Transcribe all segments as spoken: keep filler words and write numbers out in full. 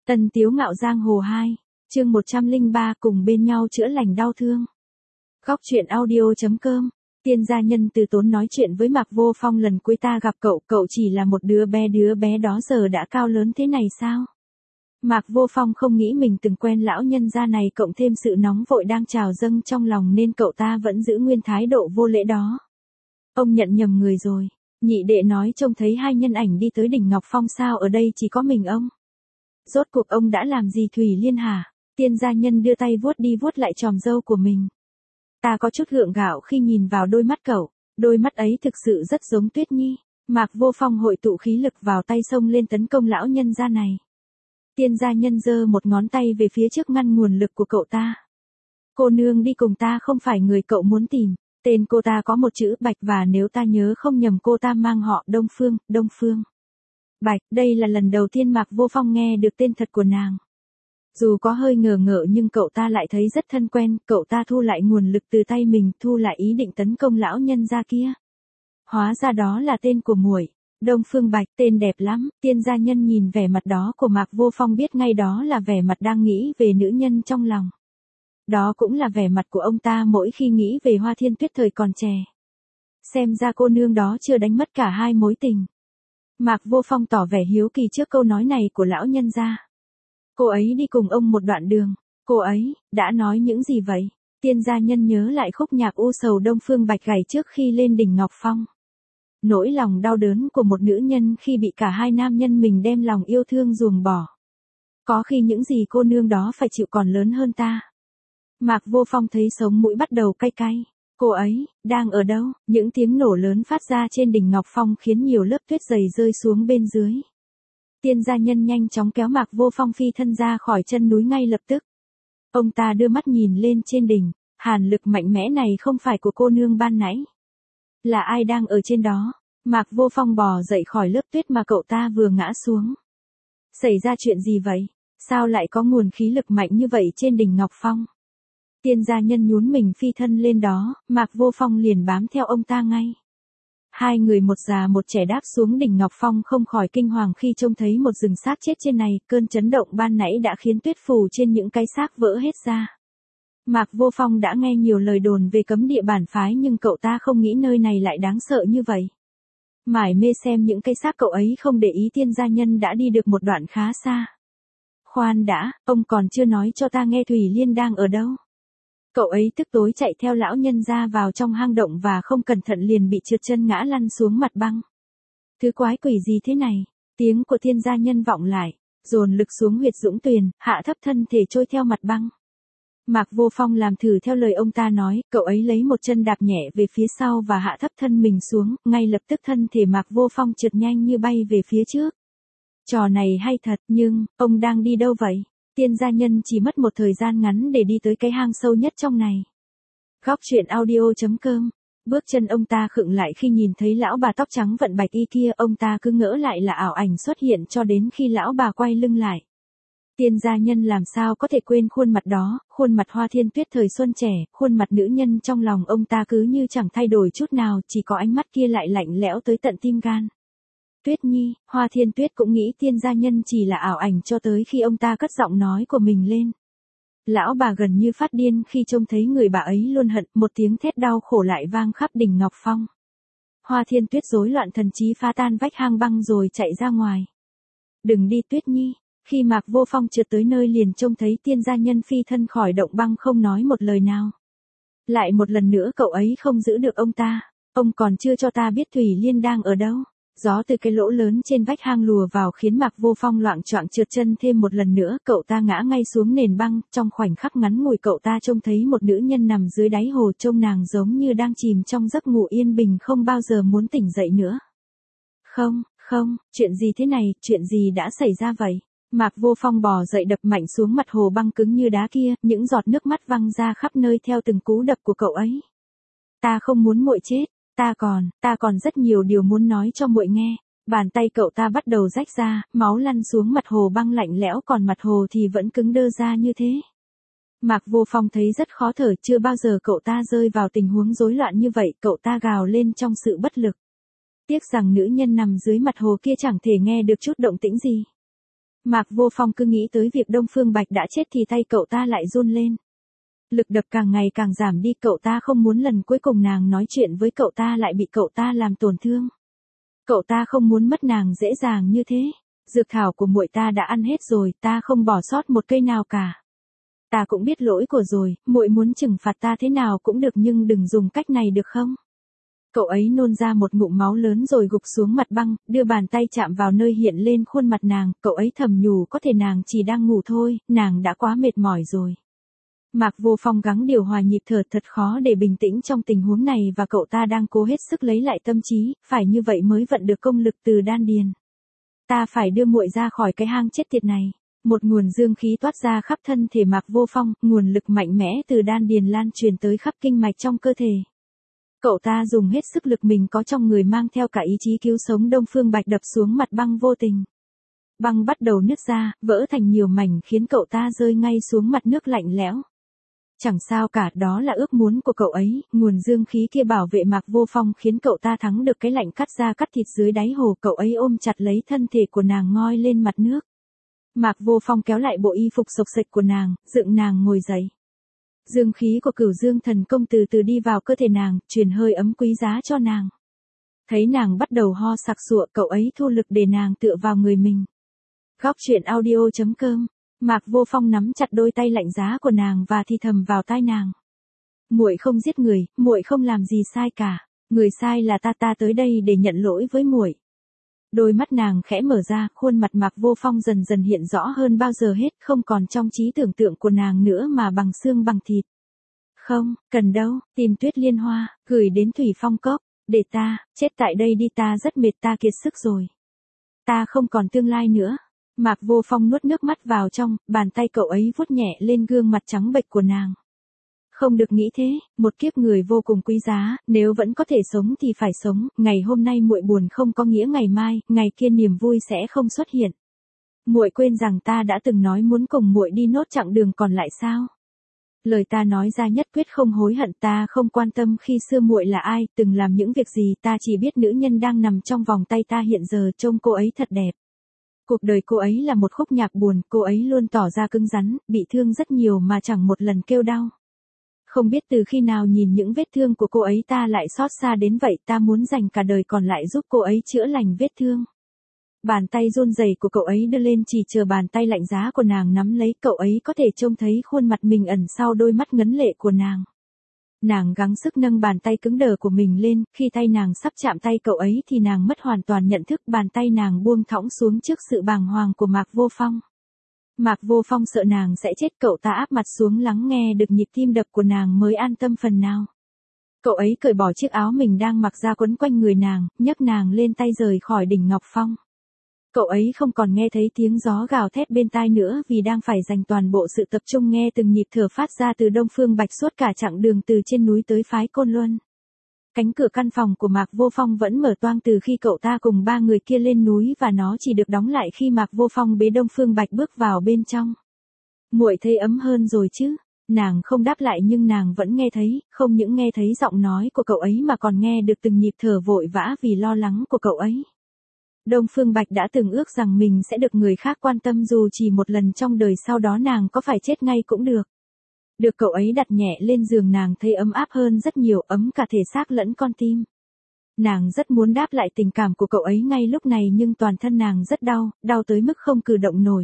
Ân Tiếu Ngạo Giang Hồ hai, chương một trăm lẻ ba cùng bên nhau chữa lành đau thương. Góc truyện audio.com. Tiên gia nhân từ tốn nói chuyện với Mạc Vô Phong lần cuối ta gặp cậu, cậu chỉ là một đứa bé, đứa bé đó giờ đã cao lớn thế này sao? Mạc Vô Phong không nghĩ mình từng quen lão nhân gia này, cộng thêm sự nóng vội đang trào dâng trong lòng nên cậu ta vẫn giữ nguyên thái độ vô lễ đó. Ông nhận nhầm người rồi. Nhị đệ nói trông thấy hai nhân ảnh đi tới đỉnh Ngọc Phong, sao ở đây chỉ có mình ông? Rốt cuộc ông đã làm gì Thủy Liên hả? Tiên gia nhân đưa tay vuốt đi vuốt lại chòm râu của mình. Ta có chút gượng gạo khi nhìn vào đôi mắt cậu, đôi mắt ấy thực sự rất giống Tuyết Nhi. Mạc Vô Phong hội tụ khí lực vào tay xông lên tấn công lão nhân gia này. Tiên gia nhân giơ một ngón tay về phía trước ngăn nguồn lực của cậu ta. Cô nương đi cùng ta không phải người cậu muốn tìm, tên cô ta có một chữ Bạch và nếu ta nhớ không nhầm cô ta mang họ Đông Phương, Đông Phương Bạch. Đây là lần đầu tiên Mạc Vô Phong nghe được tên thật của nàng. Dù có hơi ngờ ngợ nhưng cậu ta lại thấy rất thân quen, cậu ta thu lại nguồn lực từ tay mình, thu lại ý định tấn công lão nhân gia kia. Hóa ra đó là tên của muội, Đông Phương Bạch, tên đẹp lắm. Tiên gia nhân nhìn vẻ mặt đó của Mạc Vô Phong biết ngay đó là vẻ mặt đang nghĩ về nữ nhân trong lòng. Đó cũng là vẻ mặt của ông ta mỗi khi nghĩ về Hoa Thiên Tuyết thời còn trẻ. Xem ra cô nương đó chưa đánh mất cả hai mối tình. Mạc Vô Phong tỏ vẻ hiếu kỳ trước câu nói này của lão nhân gia. Cô ấy đi cùng ông một đoạn đường, cô ấy đã nói những gì vậy? Tiên gia nhân nhớ lại khúc nhạc u sầu Đông Phương Bạch gảy trước khi lên đỉnh Ngọc Phong. Nỗi lòng đau đớn của một nữ nhân khi bị cả hai nam nhân mình đem lòng yêu thương ruồng bỏ. Có khi những gì cô nương đó phải chịu còn lớn hơn ta. Mạc Vô Phong thấy sống mũi bắt đầu cay cay. Cô ấy đang ở đâu? Những tiếng nổ lớn phát ra trên đỉnh Ngọc Phong khiến nhiều lớp tuyết dày rơi xuống bên dưới. Tiên gia nhân nhanh chóng kéo Mạc Vô Phong phi thân ra khỏi chân núi ngay lập tức. Ông ta đưa mắt nhìn lên trên đỉnh, hàn lực mạnh mẽ này không phải của cô nương ban nãy. Là ai đang ở trên đó? Mạc Vô Phong bò dậy khỏi lớp tuyết mà cậu ta vừa ngã xuống. Xảy ra chuyện gì vậy? Sao lại có nguồn khí lực mạnh như vậy trên đỉnh Ngọc Phong? Tiên gia nhân nhún mình phi thân lên đó, Mạc Vô Phong liền bám theo ông ta ngay. Hai người một già một trẻ đáp xuống đỉnh Ngọc Phong không khỏi kinh hoàng khi trông thấy một rừng xác chết trên này, cơn chấn động ban nãy đã khiến tuyết phù trên những cái xác vỡ hết ra. Mạc Vô Phong đã nghe nhiều lời đồn về cấm địa bản phái nhưng cậu ta không nghĩ nơi này lại đáng sợ như vậy. Mải mê xem những cái xác cậu ấy không để ý tiên gia nhân đã đi được một đoạn khá xa. Khoan đã, ông còn chưa nói cho ta nghe Thủy Liên đang ở đâu. Cậu ấy tức tối chạy theo lão nhân gia vào trong hang động và không cẩn thận liền bị trượt chân ngã lăn xuống mặt băng. Thứ quái quỷ gì thế này? Tiếng của tiên gia nhân vọng lại, dồn lực xuống huyệt dũng tuyền, hạ thấp thân thể trôi theo mặt băng. Mạc Vô Phong làm thử theo lời ông ta nói, cậu ấy lấy một chân đạp nhẹ về phía sau và hạ thấp thân mình xuống, ngay lập tức thân thể Mạc Vô Phong trượt nhanh như bay về phía trước. Trò này hay thật, nhưng, ông đang đi đâu vậy? Tiên gia nhân chỉ mất một thời gian ngắn để đi tới cái hang sâu nhất trong này. Góc truyện audio.com. Bước chân ông ta khựng lại khi nhìn thấy lão bà tóc trắng vận bạch y kia, ông ta cứ ngỡ lại là ảo ảnh xuất hiện cho đến khi lão bà quay lưng lại. Tiên gia nhân làm sao có thể quên khuôn mặt đó, khuôn mặt Hoa Thiên Tuyết thời xuân trẻ, khuôn mặt nữ nhân trong lòng ông ta cứ như chẳng thay đổi chút nào, chỉ có ánh mắt kia lại lạnh lẽo tới tận tim gan. Tuyết Nhi, Hoa Thiên Tuyết cũng nghĩ tiên gia nhân chỉ là ảo ảnh cho tới khi ông ta cất giọng nói của mình lên. Lão bà gần như phát điên khi trông thấy người bà ấy luôn hận, một tiếng thét đau khổ lại vang khắp đỉnh Ngọc Phong. Hoa Thiên Tuyết rối loạn thần trí phá tan vách hang băng rồi chạy ra ngoài. Đừng đi Tuyết Nhi. Khi Mạc Vô Phong trượt tới nơi liền trông thấy tiên gia nhân phi thân khỏi động băng không nói một lời nào. Lại một lần nữa cậu ấy không giữ được ông ta. Ông còn chưa cho ta biết Thủy Liên đang ở đâu. Gió từ cái lỗ lớn trên vách hang lùa vào khiến Mạc Vô Phong loạng choạng trượt chân thêm một lần nữa, cậu ta ngã ngay xuống nền băng, trong khoảnh khắc ngắn ngủi cậu ta trông thấy một nữ nhân nằm dưới đáy hồ, trông nàng giống như đang chìm trong giấc ngủ yên bình không bao giờ muốn tỉnh dậy nữa. Không, không, chuyện gì thế này, chuyện gì đã xảy ra vậy? Mạc Vô Phong bò dậy đập mạnh xuống mặt hồ băng cứng như đá kia, những giọt nước mắt văng ra khắp nơi theo từng cú đập của cậu ấy. Ta không muốn muội chết. Ta còn, ta còn rất nhiều điều muốn nói cho muội nghe. Bàn tay cậu ta bắt đầu rách ra, máu lăn xuống mặt hồ băng lạnh lẽo còn mặt hồ thì vẫn cứng đơ ra như thế. Mạc Vô Phong thấy rất khó thở, chưa bao giờ cậu ta rơi vào tình huống rối loạn như vậy, cậu ta gào lên trong sự bất lực. Tiếc rằng nữ nhân nằm dưới mặt hồ kia chẳng thể nghe được chút động tĩnh gì. Mạc Vô Phong cứ nghĩ tới việc Đông Phương Bạch đã chết thì tay cậu ta lại run lên. Lực đập càng ngày càng giảm đi, cậu ta không muốn lần cuối cùng nàng nói chuyện với cậu ta lại bị cậu ta làm tổn thương. Cậu ta không muốn mất nàng dễ dàng như thế. Dược thảo của muội ta đã ăn hết rồi, ta không bỏ sót một cây nào cả. Ta cũng biết lỗi của rồi, muội muốn trừng phạt ta thế nào cũng được nhưng đừng dùng cách này được không? Cậu ấy nôn ra một ngụm máu lớn rồi gục xuống mặt băng, đưa bàn tay chạm vào nơi hiện lên khuôn mặt nàng, cậu ấy thầm nhủ có thể nàng chỉ đang ngủ thôi, nàng đã quá mệt mỏi rồi. Mạc Vô Phong gắng điều hòa nhịp thở, thật khó để bình tĩnh trong tình huống này và cậu ta đang cố hết sức lấy lại tâm trí, phải như vậy mới vận được công lực từ đan điền. Ta phải đưa muội ra khỏi cái hang chết tiệt này. Một nguồn dương khí toát ra khắp thân thể Mạc Vô Phong, nguồn lực mạnh mẽ từ đan điền lan truyền tới khắp kinh mạch trong cơ thể. Cậu ta dùng hết sức lực mình có trong người mang theo cả ý chí cứu sống Đông Phương Bạch đập xuống mặt băng vô tình. Băng bắt đầu nứt ra, vỡ thành nhiều mảnh khiến cậu ta rơi ngay xuống mặt nước lạnh lẽo. Chẳng sao cả, đó là ước muốn của cậu ấy, nguồn dương khí kia bảo vệ Mạc Vô Phong khiến cậu ta thắng được cái lạnh cắt da cắt thịt dưới đáy hồ, cậu ấy ôm chặt lấy thân thể của nàng ngoi lên mặt nước. Mạc Vô Phong kéo lại bộ y phục xộc xệch của nàng, dựng nàng ngồi dậy. Dương khí của Cửu Dương Thần Công từ từ đi vào cơ thể nàng, truyền hơi ấm quý giá cho nàng. Thấy nàng bắt đầu ho sặc sụa, cậu ấy thu lực để nàng tựa vào người mình. Góc truyện audio chấm com. Mạc Vô Phong nắm chặt đôi tay lạnh giá của nàng và thì thầm vào tai nàng. Muội không giết người, muội không làm gì sai cả, người sai là ta, ta tới đây để nhận lỗi với muội. Đôi mắt nàng khẽ mở ra, khuôn mặt Mạc Vô Phong dần dần hiện rõ hơn bao giờ hết, không còn trong trí tưởng tượng của nàng nữa mà bằng xương bằng thịt. Không, cần đâu, tìm Tuyết Liên Hoa, gửi đến Thủy Phong Cốc, để ta, chết tại đây đi, ta rất mệt, ta kiệt sức rồi. Ta không còn tương lai nữa. Mạc Vô Phong nuốt nước mắt vào trong, bàn tay cậu ấy vuốt nhẹ lên gương mặt trắng bệch của nàng. Không được nghĩ thế, một kiếp người vô cùng quý giá, nếu vẫn có thể sống thì phải sống, ngày hôm nay muội buồn không có nghĩa ngày mai, ngày kia niềm vui sẽ không xuất hiện. Muội quên rằng ta đã từng nói muốn cùng muội đi nốt chặng đường còn lại sao? Lời ta nói ra nhất quyết không hối hận, ta không quan tâm khi xưa muội là ai, từng làm những việc gì, ta chỉ biết nữ nhân đang nằm trong vòng tay ta hiện giờ trông cô ấy thật đẹp. Cuộc đời cô ấy là một khúc nhạc buồn, cô ấy luôn tỏ ra cứng rắn, bị thương rất nhiều mà chẳng một lần kêu đau. Không biết từ khi nào nhìn những vết thương của cô ấy ta lại xót xa đến vậy, ta muốn dành cả đời còn lại giúp cô ấy chữa lành vết thương. Bàn tay run rẩy của cậu ấy đưa lên chỉ chờ bàn tay lạnh giá của nàng nắm lấy, cậu ấy có thể trông thấy khuôn mặt mình ẩn sau đôi mắt ngấn lệ của nàng. Nàng gắng sức nâng bàn tay cứng đờ của mình lên, khi tay nàng sắp chạm tay cậu ấy thì nàng mất hoàn toàn nhận thức, bàn tay nàng buông thõng xuống trước sự bàng hoàng của Mạc Vô Phong. Mạc Vô Phong sợ nàng sẽ chết, cậu ta áp mặt xuống lắng nghe được nhịp tim đập của nàng mới an tâm phần nào. Cậu ấy cởi bỏ chiếc áo mình đang mặc ra quấn quanh người nàng, nhấc nàng lên tay rời khỏi đỉnh Ngọc Phong. Cậu ấy không còn nghe thấy tiếng gió gào thét bên tai nữa vì đang phải dành toàn bộ sự tập trung nghe từng nhịp thở phát ra từ Đông Phương Bạch suốt cả chặng đường từ trên núi tới phái Côn Luân. Cánh cửa căn phòng của Mạc Vô Phong vẫn mở toang từ khi cậu ta cùng ba người kia lên núi và nó chỉ được đóng lại khi Mạc Vô Phong bế Đông Phương Bạch bước vào bên trong. Muội thấy ấm hơn rồi chứ? Nàng không đáp lại nhưng nàng vẫn nghe thấy, không những nghe thấy giọng nói của cậu ấy mà còn nghe được từng nhịp thở vội vã vì lo lắng của cậu ấy. Đông Phương Bạch đã từng ước rằng mình sẽ được người khác quan tâm dù chỉ một lần trong đời, sau đó nàng có phải chết ngay cũng được. Được cậu ấy đặt nhẹ lên giường nàng thấy ấm áp hơn rất nhiều, ấm cả thể xác lẫn con tim. Nàng rất muốn đáp lại tình cảm của cậu ấy ngay lúc này nhưng toàn thân nàng rất đau, đau tới mức không cử động nổi.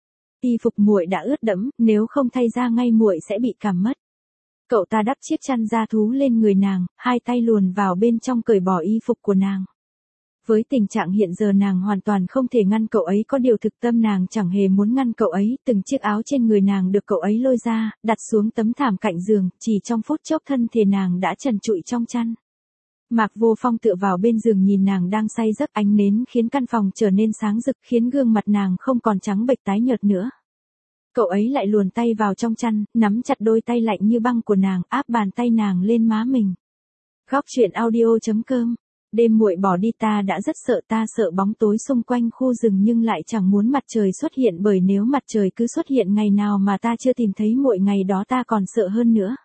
Y phục muội đã ướt đẫm, nếu không thay ra ngay muội sẽ bị cảm mất. Cậu ta đắp chiếc chăn da thú lên người nàng, hai tay luồn vào bên trong cởi bỏ y phục của nàng. Với tình trạng hiện giờ nàng hoàn toàn không thể ngăn cậu ấy, có điều thực tâm nàng chẳng hề muốn ngăn cậu ấy, từng chiếc áo trên người nàng được cậu ấy lôi ra, đặt xuống tấm thảm cạnh giường, chỉ trong phút chốc thân thể nàng đã trần trụi trong chăn. Mạc Vô Phong tựa vào bên giường nhìn nàng đang say giấc, ánh nến khiến căn phòng trở nên sáng rực, khiến gương mặt nàng không còn trắng bệch tái nhợt nữa. Cậu ấy lại luồn tay vào trong chăn, nắm chặt đôi tay lạnh như băng của nàng, áp bàn tay nàng lên má mình. Góc truyện audio chấm com. Đêm muội bỏ đi ta đã rất sợ, ta sợ bóng tối xung quanh khu rừng nhưng lại chẳng muốn mặt trời xuất hiện, bởi nếu mặt trời cứ xuất hiện ngày nào mà ta chưa tìm thấy muội ngày đó ta còn sợ hơn nữa.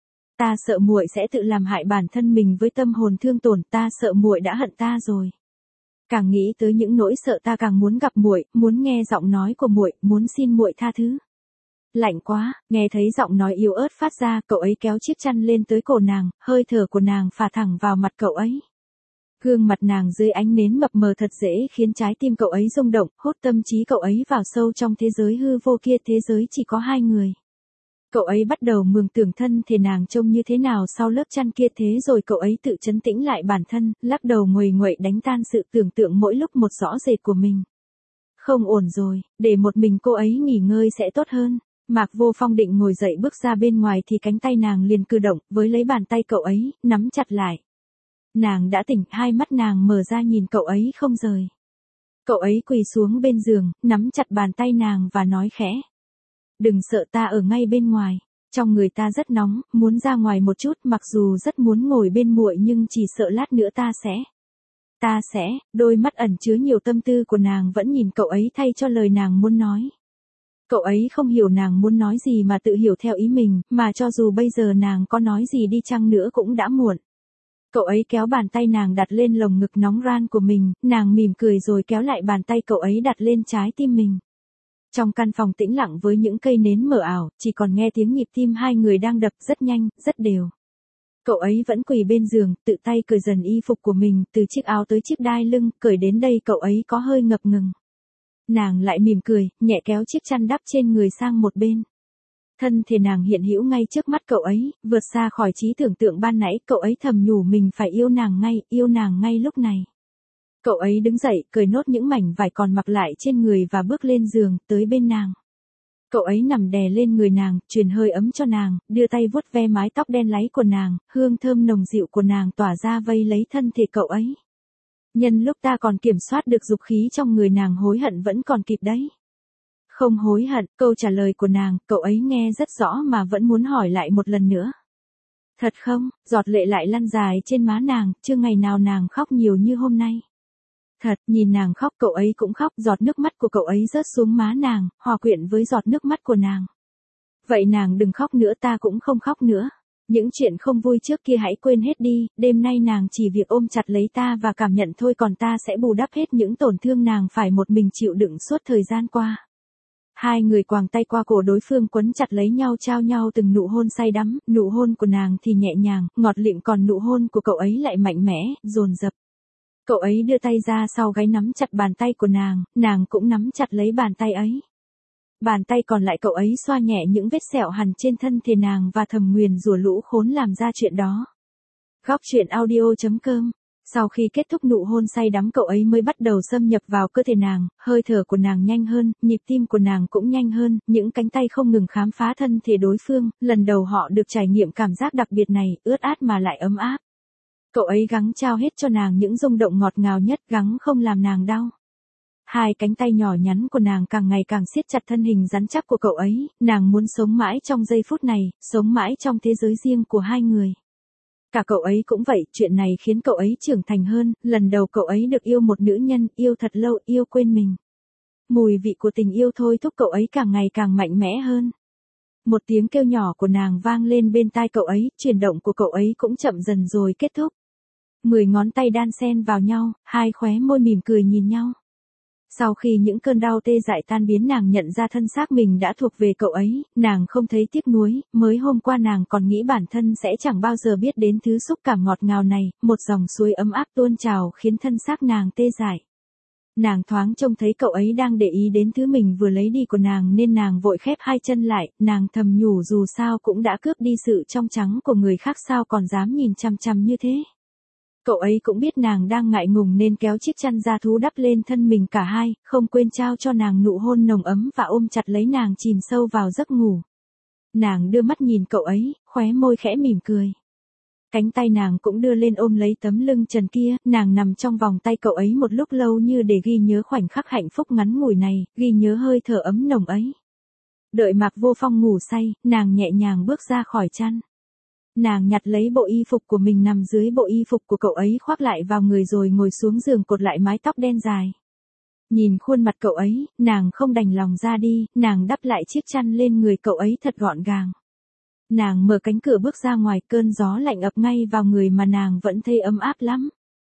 Ta sợ muội sẽ tự làm hại bản thân mình với tâm hồn thương tổn, ta sợ muội đã hận ta rồi. càng nghĩ tới những nỗi sợ ta càng muốn gặp muội, muốn nghe giọng nói của muội, muốn xin muội tha thứ. Lạnh quá, nghe thấy giọng nói yếu ớt phát ra, cậu ấy kéo chiếc chăn lên tới cổ nàng, hơi thở của nàng phả thẳng vào mặt cậu ấy. Gương mặt nàng dưới ánh nến mập mờ thật dễ khiến trái tim cậu ấy rung động, hút tâm trí cậu ấy vào sâu trong thế giới hư vô kia, thế giới chỉ có hai người. Cậu ấy bắt đầu mường tưởng thân thể nàng trông như thế nào sau lớp chăn kia, thế rồi cậu ấy tự trấn tĩnh lại bản thân, lắc đầu nguầy nguậy đánh tan sự tưởng tượng mỗi lúc một rõ rệt của mình. Không ổn rồi, để một mình cô ấy nghỉ ngơi sẽ tốt hơn. Mạc Vô Phong định ngồi dậy bước ra bên ngoài thì cánh tay nàng liền cử động, với lấy bàn tay cậu ấy, nắm chặt lại. Nàng đã tỉnh, hai mắt nàng mở ra nhìn cậu ấy không rời. Cậu ấy quỳ xuống bên giường, nắm chặt bàn tay nàng và nói khẽ. Đừng sợ, ta ở ngay bên ngoài. Trong người ta rất nóng, muốn ra ngoài một chút, mặc dù rất muốn ngồi bên muội nhưng chỉ sợ lát nữa ta sẽ. Ta sẽ, đôi mắt ẩn chứa nhiều tâm tư của nàng vẫn nhìn cậu ấy thay cho lời nàng muốn nói. Cậu ấy không hiểu nàng muốn nói gì mà tự hiểu theo ý mình, mà cho dù bây giờ nàng có nói gì đi chăng nữa cũng đã muộn. Cậu ấy kéo bàn tay nàng đặt lên lồng ngực nóng ran của mình, nàng mỉm cười rồi kéo lại bàn tay cậu ấy đặt lên trái tim mình. Trong căn phòng tĩnh lặng với những cây nến mờ ảo, chỉ còn nghe tiếng nhịp tim hai người đang đập rất nhanh, rất đều. Cậu ấy vẫn quỳ bên giường, tự tay cởi dần y phục của mình, từ chiếc áo tới chiếc đai lưng, cởi đến đây cậu ấy có hơi ngập ngừng. Nàng lại mỉm cười, nhẹ kéo chiếc chăn đắp trên người sang một bên. Thân thể nàng hiện hữu ngay trước mắt cậu ấy, vượt xa khỏi trí tưởng tượng ban nãy, cậu ấy thầm nhủ mình phải yêu nàng ngay, yêu nàng ngay lúc này. Cậu ấy đứng dậy, cởi nốt những mảnh vải còn mặc lại trên người và bước lên giường, tới bên nàng. Cậu ấy nằm đè lên người nàng, truyền hơi ấm cho nàng, đưa tay vuốt ve mái tóc đen láy của nàng, hương thơm nồng dịu của nàng tỏa ra vây lấy thân thể cậu ấy. Nhân lúc ta còn kiểm soát được dục khí trong người nàng, hối hận vẫn còn kịp đấy. Không hối hận, câu trả lời của nàng, cậu ấy nghe rất rõ mà vẫn muốn hỏi lại một lần nữa. Thật không, giọt lệ lại lăn dài trên má nàng, chưa ngày nào nàng khóc nhiều như hôm nay. Thật, nhìn nàng khóc cậu ấy cũng khóc, giọt nước mắt của cậu ấy rớt xuống má nàng, hòa quyện với giọt nước mắt của nàng. Vậy nàng đừng khóc nữa, ta cũng không khóc nữa. Những chuyện không vui trước kia hãy quên hết đi, đêm nay nàng chỉ việc ôm chặt lấy ta và cảm nhận thôi, còn ta sẽ bù đắp hết những tổn thương nàng phải một mình chịu đựng suốt thời gian qua. Hai người quàng tay qua cổ đối phương quấn chặt lấy nhau, trao nhau từng nụ hôn say đắm, nụ hôn của nàng thì nhẹ nhàng, ngọt lịm, còn nụ hôn của cậu ấy lại mạnh mẽ, dồn dập. Cậu ấy đưa tay ra sau gáy nắm chặt bàn tay của nàng, nàng cũng nắm chặt lấy bàn tay ấy. Bàn tay còn lại cậu ấy xoa nhẹ những vết sẹo hằn trên thân thể nàng và thầm nguyền rủa lũ khốn làm ra chuyện đó. Góc truyện audio chấm com. Sau khi kết thúc nụ hôn say đắm, cậu ấy mới bắt đầu xâm nhập vào cơ thể nàng, hơi thở của nàng nhanh hơn, nhịp tim của nàng cũng nhanh hơn, những cánh tay không ngừng khám phá thân thể đối phương, lần đầu họ được trải nghiệm cảm giác đặc biệt này, ướt át mà lại ấm áp. Cậu ấy gắng trao hết cho nàng những rung động ngọt ngào nhất, gắng không làm nàng đau. Hai cánh tay nhỏ nhắn của nàng càng ngày càng siết chặt thân hình rắn chắc của cậu ấy, nàng muốn sống mãi trong giây phút này, sống mãi trong thế giới riêng của hai người. Cả cậu ấy cũng vậy, chuyện này khiến cậu ấy trưởng thành hơn, lần đầu cậu ấy được yêu một nữ nhân, yêu thật lâu, yêu quên mình. Mùi vị của tình yêu thôi thúc cậu ấy càng ngày càng mạnh mẽ hơn. Một tiếng kêu nhỏ của nàng vang lên bên tai cậu ấy, chuyển động của cậu ấy cũng chậm dần rồi kết thúc. Mười ngón tay đan xen vào nhau, hai khóe môi mỉm cười nhìn nhau. Sau khi những cơn đau tê dại tan biến, nàng nhận ra thân xác mình đã thuộc về cậu ấy, nàng không thấy tiếc nuối, mới hôm qua nàng còn nghĩ bản thân sẽ chẳng bao giờ biết đến thứ xúc cảm ngọt ngào này, một dòng suối ấm áp tuôn trào khiến thân xác nàng tê dại. Nàng thoáng trông thấy cậu ấy đang để ý đến thứ mình vừa lấy đi của nàng nên nàng vội khép hai chân lại, nàng thầm nhủ dù sao cũng đã cướp đi sự trong trắng của người khác, sao còn dám nhìn chằm chằm như thế. Cậu ấy cũng biết nàng đang ngại ngùng nên kéo chiếc chăn da thú đắp lên thân mình cả hai, không quên trao cho nàng nụ hôn nồng ấm và ôm chặt lấy nàng chìm sâu vào giấc ngủ. Nàng đưa mắt nhìn cậu ấy, khóe môi khẽ mỉm cười. Cánh tay nàng cũng đưa lên ôm lấy tấm lưng trần kia, nàng nằm trong vòng tay cậu ấy một lúc lâu như để ghi nhớ khoảnh khắc hạnh phúc ngắn ngủi này, ghi nhớ hơi thở ấm nồng ấy. Đợi Mạc Vô Phong ngủ say, nàng nhẹ nhàng bước ra khỏi chăn. Nàng nhặt lấy bộ y phục của mình nằm dưới bộ y phục của cậu ấy khoác lại vào người rồi ngồi xuống giường cột lại mái tóc đen dài. Nhìn khuôn mặt cậu ấy, nàng không đành lòng ra đi, nàng đắp lại chiếc chăn lên người cậu ấy thật gọn gàng. Nàng mở cánh cửa bước ra ngoài, cơn gió lạnh ập ngay vào người mà nàng vẫn thấy ấm áp lắm.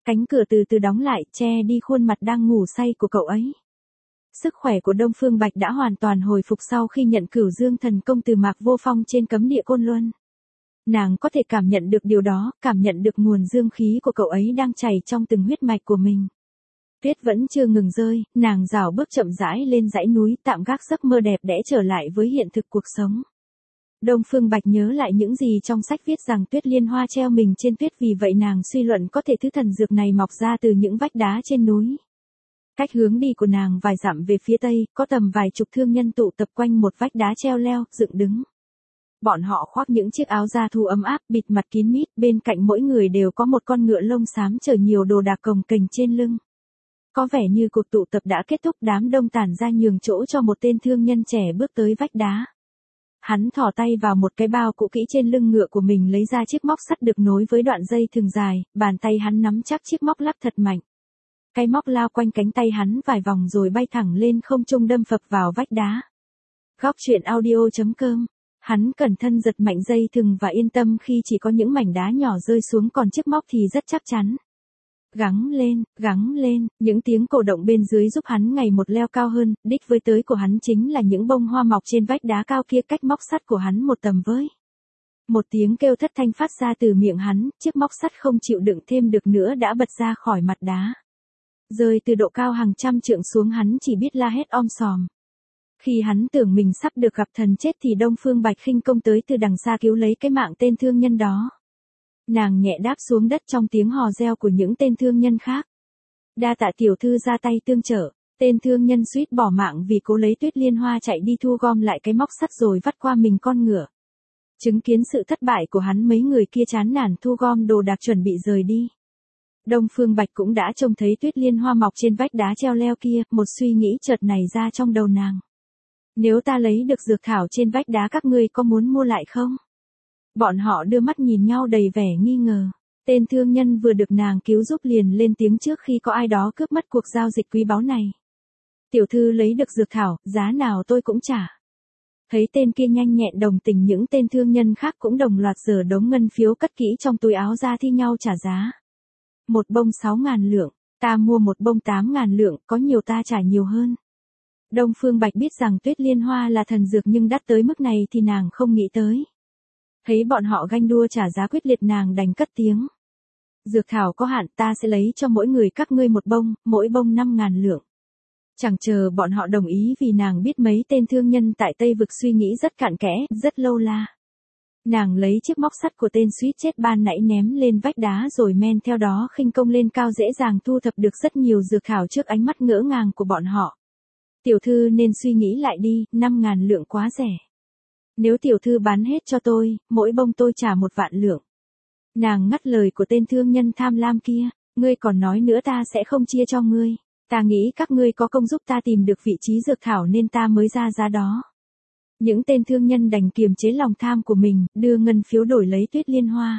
cánh cửa từ từ đóng lại, che đi khuôn mặt đang ngủ say của cậu ấy. Sức khỏe của Đông Phương Bạch đã hoàn toàn hồi phục sau khi nhận Cửu Dương Thần Công từ Mạc Vô Phong trên cấm địa Côn Luân. Nàng có thể cảm nhận được điều đó, cảm nhận được nguồn dương khí của cậu ấy đang chảy trong từng huyết mạch của mình. Tuyết vẫn chưa ngừng rơi, nàng rảo bước chậm rãi lên dãy núi, tạm gác giấc mơ đẹp đẽ trở lại với hiện thực cuộc sống. Đông Phương Bạch nhớ lại những gì trong sách viết rằng Tuyết Liên Hoa treo mình trên tuyết, vì vậy nàng suy luận có thể thứ thần dược này mọc ra từ những vách đá trên núi. Cách hướng đi của nàng vài dặm về phía tây, có tầm vài chục thương nhân tụ tập quanh một vách đá treo leo, dựng đứng. Bọn họ khoác những chiếc áo da thú ấm áp, bịt mặt kín mít, bên cạnh mỗi người đều có một con ngựa lông xám chở nhiều đồ đạc cồng kềnh trên lưng. Có vẻ như cuộc tụ tập đã kết thúc, đám đông tản ra nhường chỗ cho một tên thương nhân trẻ bước tới vách đá. Hắn thò tay vào một cái bao cũ kỹ trên lưng ngựa của mình, lấy ra chiếc móc sắt được nối với đoạn dây thừng dài, bàn tay hắn nắm chắc chiếc móc lắp thật mạnh. Cái móc lao quanh cánh tay hắn vài vòng rồi bay thẳng lên không trung, đâm phập vào vách đá. Góc truyện audio chấm com. Hắn cẩn thận giật mạnh dây thừng và yên tâm khi chỉ có những mảnh đá nhỏ rơi xuống, còn chiếc móc thì rất chắc chắn. Gắng lên, gắng lên, những tiếng cổ động bên dưới giúp hắn ngày một leo cao hơn, đích với tới của hắn chính là những bông hoa mọc trên vách đá cao kia cách móc sắt của hắn một tầm với. Một tiếng kêu thất thanh phát ra từ miệng hắn, chiếc móc sắt không chịu đựng thêm được nữa đã bật ra khỏi mặt đá. Rơi từ độ cao hàng trăm trượng xuống, hắn chỉ biết la hét om sòm. Khi hắn tưởng mình sắp được gặp thần chết thì Đông Phương Bạch khinh công tới từ đằng xa cứu lấy cái mạng tên thương nhân đó. Nàng nhẹ đáp xuống đất trong tiếng hò reo của những tên thương nhân khác. Đa tạ tiểu thư ra tay tương trợ. Tên thương nhân suýt bỏ mạng vì cố lấy Tuyết Liên Hoa chạy đi thu gom lại cái móc sắt rồi vắt qua mình con ngựa. Chứng kiến sự thất bại của hắn, mấy người kia chán nản thu gom đồ đạc chuẩn bị rời đi. Đông Phương Bạch cũng đã trông thấy Tuyết Liên Hoa mọc trên vách đá treo leo kia, một suy nghĩ chợt nảy ra trong đầu nàng. Nếu ta lấy được dược thảo trên vách đá, các ngươi có muốn mua lại không? Bọn họ đưa mắt nhìn nhau đầy vẻ nghi ngờ. Tên thương nhân vừa được nàng cứu giúp liền lên tiếng trước khi có ai đó cướp mất cuộc giao dịch quý báu này. Tiểu thư lấy được dược thảo, giá nào tôi cũng trả. Thấy tên kia nhanh nhẹn đồng tình, những tên thương nhân khác cũng đồng loạt giở đống ngân phiếu cất kỹ trong túi áo ra thi nhau trả giá. Một bông sáu ngàn lượng, ta mua một bông tám ngàn lượng, có nhiều ta trả nhiều hơn. Đông Phương Bạch biết rằng Tuyết Liên Hoa là thần dược, nhưng đắt tới mức này thì nàng không nghĩ tới. Thấy bọn họ ganh đua trả giá quyết liệt, nàng đành cất tiếng. Dược thảo có hạn, ta sẽ lấy cho mỗi người các ngươi một bông, mỗi bông năm ngàn lượng. Chẳng chờ bọn họ đồng ý, vì nàng biết mấy tên thương nhân tại Tây Vực suy nghĩ rất cặn kẽ, rất lâu la. Nàng lấy chiếc móc sắt của tên suýt chết ban nãy ném lên vách đá rồi men theo đó khinh công lên cao, dễ dàng thu thập được rất nhiều dược thảo trước ánh mắt ngỡ ngàng của bọn họ. Tiểu thư nên suy nghĩ lại đi, năm ngàn lượng quá rẻ. Nếu tiểu thư bán hết cho tôi, mỗi bông tôi trả một vạn lượng. Nàng ngắt lời của tên thương nhân tham lam kia, ngươi còn nói nữa, ta sẽ không chia cho ngươi. Ta nghĩ các ngươi có công giúp ta tìm được vị trí dược thảo nên ta mới ra giá đó. Những tên thương nhân đành kiềm chế lòng tham của mình, đưa ngân phiếu đổi lấy Tuyết Liên Hoa.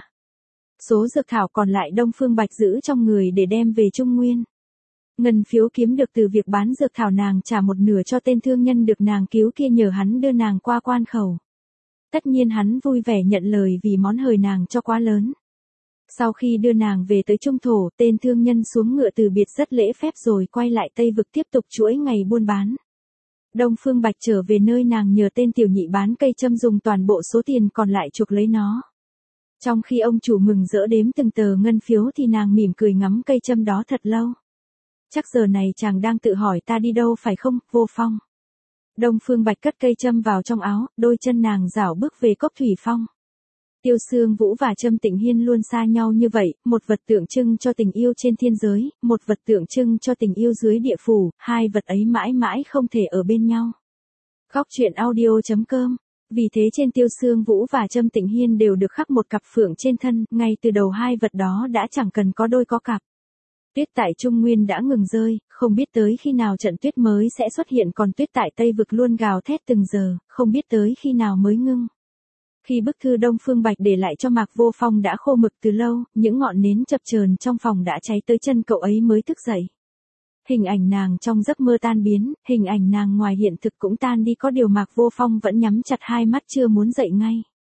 Số dược thảo còn lại Đông Phương Bạch giữ trong người để đem về Trung Nguyên. Ngân phiếu kiếm được từ việc bán dược thảo nàng trả một nửa cho tên thương nhân được nàng cứu kia, nhờ hắn đưa nàng qua quan khẩu. Tất nhiên hắn vui vẻ nhận lời vì món hời nàng cho quá lớn. Sau khi đưa nàng về tới Trung Thổ, tên thương nhân xuống ngựa từ biệt rất lễ phép rồi quay lại Tây Vực tiếp tục chuỗi ngày buôn bán. Đông Phương Bạch trở về nơi nàng nhờ tên tiểu nhị bán cây châm dùng toàn bộ số tiền còn lại chuộc lấy nó. Trong khi ông chủ mừng rỡ đếm từng tờ ngân phiếu thì nàng mỉm cười ngắm cây châm đó thật lâu. Chắc giờ này chàng đang tự hỏi ta đi đâu phải không, Vô Phong? Đông Phương Bạch cất cây châm vào trong áo, đôi chân nàng rảo bước về cốc thủy phong. Tiêu Sương Vũ và Trâm Tịnh Hiên luôn xa nhau như vậy, một vật tượng trưng cho tình yêu trên thiên giới, một vật tượng trưng cho tình yêu dưới địa phủ, hai vật ấy mãi mãi không thể ở bên nhau. Góc truyện audio chấm com. Vì thế trên Tiêu Sương Vũ và Trâm Tịnh Hiên đều được khắc một cặp phượng trên thân, ngay từ đầu hai vật đó đã chẳng cần có đôi có cặp. Tuyết tại Trung Nguyên đã ngừng rơi, không biết tới khi nào trận tuyết mới sẽ xuất hiện, còn tuyết tại Tây Vực luôn gào thét từng giờ, không biết tới khi nào mới ngưng. Khi bức thư Đông Phương Bạch để lại cho Mạc Vô Phong đã khô mực từ lâu, những ngọn nến chập chờn trong phòng đã cháy tới chân cậu ấy mới thức dậy. Hình ảnh nàng trong giấc mơ tan biến, hình ảnh nàng ngoài hiện thực cũng tan đi, có điều Mạc Vô Phong vẫn nhắm chặt hai mắt chưa muốn dậy ngay.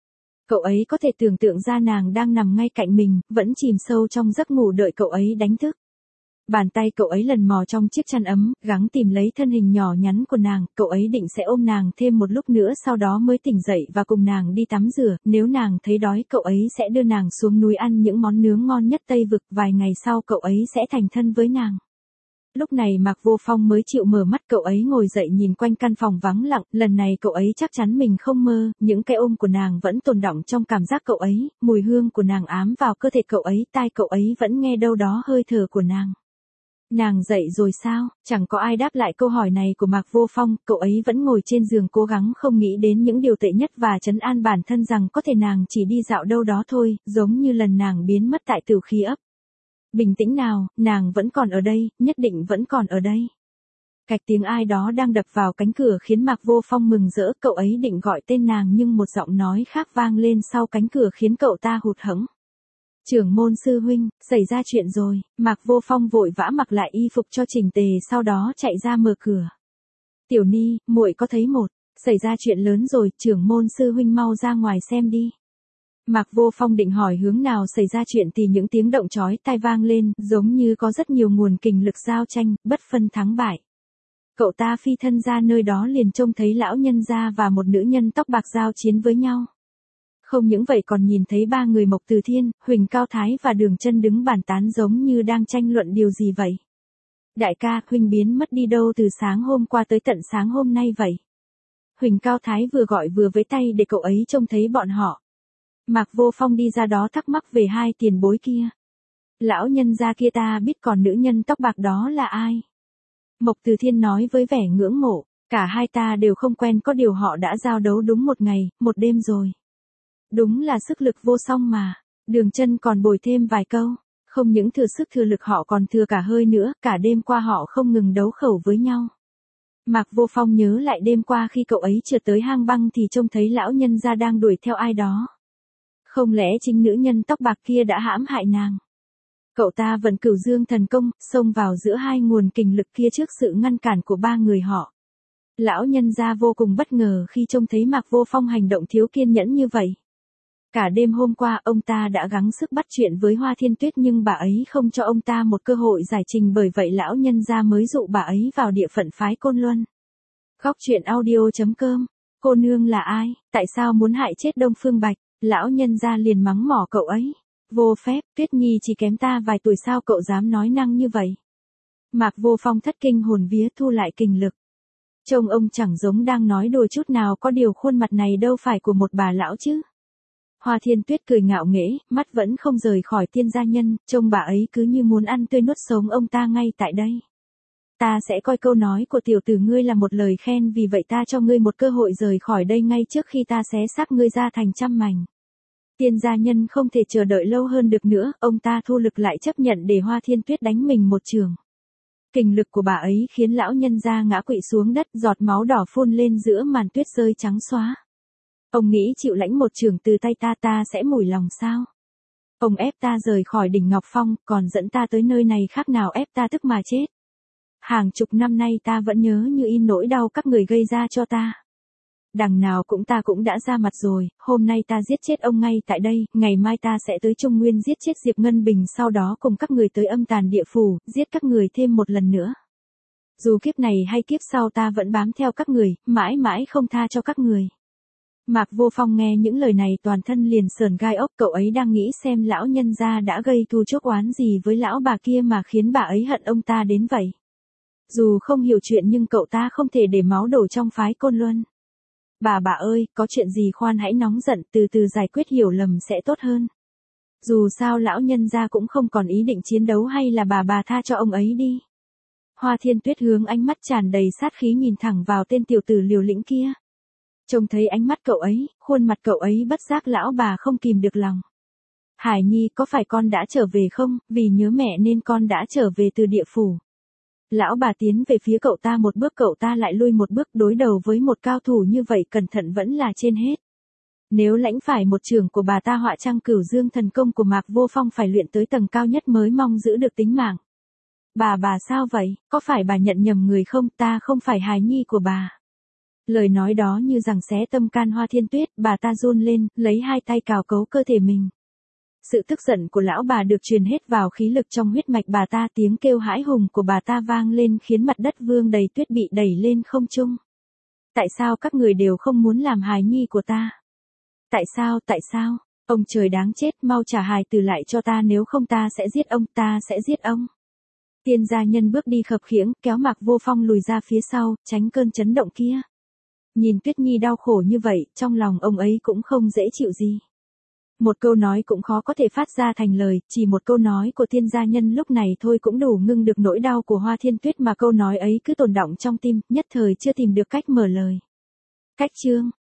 Cậu ấy có thể tưởng tượng ra nàng đang nằm ngay cạnh mình, vẫn chìm sâu trong giấc ngủ đợi cậu ấy đánh thức. Bàn tay cậu ấy lần mò trong chiếc chăn ấm, gắng tìm lấy thân hình nhỏ nhắn của nàng, cậu ấy định sẽ ôm nàng thêm một lúc nữa sau đó mới tỉnh dậy và cùng nàng đi tắm rửa, nếu nàng thấy đói cậu ấy sẽ đưa nàng xuống núi ăn những món nướng ngon nhất Tây Vực, vài ngày sau cậu ấy sẽ thành thân với nàng. Lúc này Mạc Vô Phong mới chịu mở mắt, cậu ấy ngồi dậy nhìn quanh căn phòng vắng lặng, lần này cậu ấy chắc chắn mình không mơ, những cái ôm của nàng vẫn tồn đọng trong cảm giác cậu ấy, mùi hương của nàng ám vào cơ thể cậu ấy, tai cậu ấy vẫn nghe đâu đó hơi thở của nàng. Nàng dậy rồi sao? Chẳng có ai đáp lại câu hỏi này của Mạc Vô Phong, cậu ấy vẫn ngồi trên giường cố gắng không nghĩ đến những điều tệ nhất và trấn an bản thân rằng có thể nàng chỉ đi dạo đâu đó thôi, giống như lần nàng biến mất tại Tử Khí ấp. Bình tĩnh nào, nàng vẫn còn ở đây, nhất định vẫn còn ở đây. Cạch tiếng ai đó đang đập vào cánh cửa khiến Mạc Vô Phong mừng rỡ, cậu ấy định gọi tên nàng nhưng một giọng nói khác vang lên sau cánh cửa khiến cậu ta hụt hẫng. Trưởng môn sư huynh, xảy ra chuyện rồi. Mạc Vô Phong vội vã mặc lại y phục cho chỉnh tề sau đó chạy ra mở cửa. Tiểu Ni, muội có thấy một, xảy ra chuyện lớn rồi, trưởng môn sư huynh mau ra ngoài xem đi. Mạc Vô Phong định hỏi hướng nào xảy ra chuyện thì những tiếng động chói tai vang lên, giống như có rất nhiều nguồn kình lực giao tranh, bất phân thắng bại. Cậu ta phi thân ra nơi đó liền trông thấy lão nhân gia và một nữ nhân tóc bạc giao chiến với nhau. Không những vậy còn nhìn thấy ba người Mộc Từ Thiên, Huỳnh Cao Thái và Đường Chân đứng bàn tán giống như đang tranh luận điều gì vậy. Đại ca, Huỳnh biến mất đi đâu từ sáng hôm qua tới tận sáng hôm nay vậy? Huỳnh Cao Thái vừa gọi vừa với tay để cậu ấy trông thấy bọn họ. Mạc Vô Phong đi ra đó thắc mắc về hai tiền bối kia. Lão nhân gia kia ta biết, còn nữ nhân tóc bạc đó là ai? Mộc Từ Thiên nói với vẻ ngưỡng mộ, cả hai ta đều không quen, có điều họ đã giao đấu đúng một ngày, một đêm rồi. Đúng là sức lực vô song mà. Đường Chân còn bồi thêm vài câu, không những thừa sức thừa lực họ còn thừa cả hơi nữa, cả đêm qua họ không ngừng đấu khẩu với nhau. Mạc Vô Phong nhớ lại đêm qua khi cậu ấy trượt tới hang băng thì trông thấy lão nhân gia đang đuổi theo ai đó. Không lẽ chính nữ nhân tóc bạc kia đã hãm hại nàng? Cậu ta vận Cửu Dương thần công, xông vào giữa hai nguồn kình lực kia trước sự ngăn cản của ba người họ. Lão nhân gia vô cùng bất ngờ khi trông thấy Mạc Vô Phong hành động thiếu kiên nhẫn như vậy. Cả đêm hôm qua ông ta đã gắng sức bắt chuyện với Hoa Thiên Tuyết nhưng bà ấy không cho ông ta một cơ hội giải trình, bởi vậy lão nhân gia mới dụ bà ấy vào địa phận phái Côn Luân. Góc truyện audio chấm com. Cô nương là ai? Tại sao muốn hại chết Đông Phương Bạch? Lão nhân gia liền mắng mỏ cậu ấy. Vô phép, Tuyết Nhi chỉ kém ta vài tuổi, sao cậu dám nói năng như vậy? Mạc Vô Phong thất kinh hồn vía thu lại kình lực. Trông ông chẳng giống đang nói đùa chút nào, có điều khuôn mặt này đâu phải của một bà lão chứ. Hoa Thiên Tuyết cười ngạo nghễ, mắt vẫn không rời khỏi Tiên gia nhân, trông bà ấy cứ như muốn ăn tươi nuốt sống ông ta ngay tại đây. Ta sẽ coi câu nói của tiểu tử ngươi là một lời khen, vì vậy ta cho ngươi một cơ hội rời khỏi đây ngay trước khi ta xé xác ngươi ra thành trăm mảnh. Tiên gia nhân không thể chờ đợi lâu hơn được nữa, ông ta thu lực lại chấp nhận để Hoa Thiên Tuyết đánh mình một chưởng. Kình lực của bà ấy khiến lão nhân gia ngã quỵ xuống đất, giọt máu đỏ phun lên giữa màn tuyết rơi trắng xóa. Ông nghĩ chịu lãnh một chưởng từ tay ta ta sẽ mủi lòng sao? Ông ép ta rời khỏi đỉnh Ngọc Phong, còn dẫn ta tới nơi này khác nào ép ta tức mà chết. Hàng chục năm nay ta vẫn nhớ như in nỗi đau các người gây ra cho ta. Đằng nào cũng ta cũng đã ra mặt rồi, hôm nay ta giết chết ông ngay tại đây, ngày mai ta sẽ tới Trung Nguyên giết chết Diệp Ngân Bình, sau đó cùng các người tới âm tàn địa phủ, giết các người thêm một lần nữa. Dù kiếp này hay kiếp sau ta vẫn bám theo các người, mãi mãi không tha cho các người. Mạc Vô Phong nghe những lời này toàn thân liền sờn gai ốc, cậu ấy đang nghĩ xem lão nhân gia đã gây thù chuốc oán gì với lão bà kia mà khiến bà ấy hận ông ta đến vậy. Dù không hiểu chuyện nhưng cậu ta không thể để máu đổ trong phái Côn Luân. Bà bà ơi, có chuyện gì khoan hãy nóng giận, từ từ giải quyết hiểu lầm sẽ tốt hơn. Dù sao lão nhân gia cũng không còn ý định chiến đấu, hay là bà bà tha cho ông ấy đi. Hoa Thiên Tuyết hướng ánh mắt tràn đầy sát khí nhìn thẳng vào tên tiểu tử liều lĩnh kia. Trông thấy ánh mắt cậu ấy, khuôn mặt cậu ấy bất giác lão bà không kìm được lòng. Hải Nhi, có phải con đã trở về không? Vì nhớ mẹ nên con đã trở về từ địa phủ. Lão bà tiến về phía cậu ta một bước, cậu ta lại lui một bước, đối đầu với một cao thủ như vậy cẩn thận vẫn là trên hết. Nếu lãnh phải một trường của bà ta, họa trăng Cửu Dương thần công của Mạc Vô Phong phải luyện tới tầng cao nhất mới mong giữ được tính mạng. Bà bà sao vậy, có phải bà nhận nhầm người không? Ta không phải hài nhi của bà. Lời nói đó như rằng xé tâm can Hoa Thiên Tuyết, bà ta run lên, lấy hai tay cào cấu cơ thể mình. Sự tức giận của lão bà được truyền hết vào khí lực trong huyết mạch bà ta, tiếng kêu hãi hùng của bà ta vang lên khiến mặt đất vương đầy tuyết bị đẩy lên không trung. Tại sao các người đều không muốn làm hài nhi của ta? Tại sao, tại sao? Ông trời đáng chết, mau trả hài tử lại cho ta, nếu không ta sẽ giết ông, ta sẽ giết ông. Tiên gia nhân bước đi khập khiễng, kéo Mạc Vô Phong lùi ra phía sau, tránh cơn chấn động kia. Nhìn Tuyết Nhi đau khổ như vậy, trong lòng ông ấy cũng không dễ chịu gì. Một câu nói cũng khó có thể phát ra thành lời, chỉ một câu nói của tiên gia nhân lúc này thôi cũng đủ ngưng được nỗi đau của Hoa Thiên Tuyết, mà câu nói ấy cứ tồn đọng trong tim, nhất thời chưa tìm được cách mở lời. Cách chương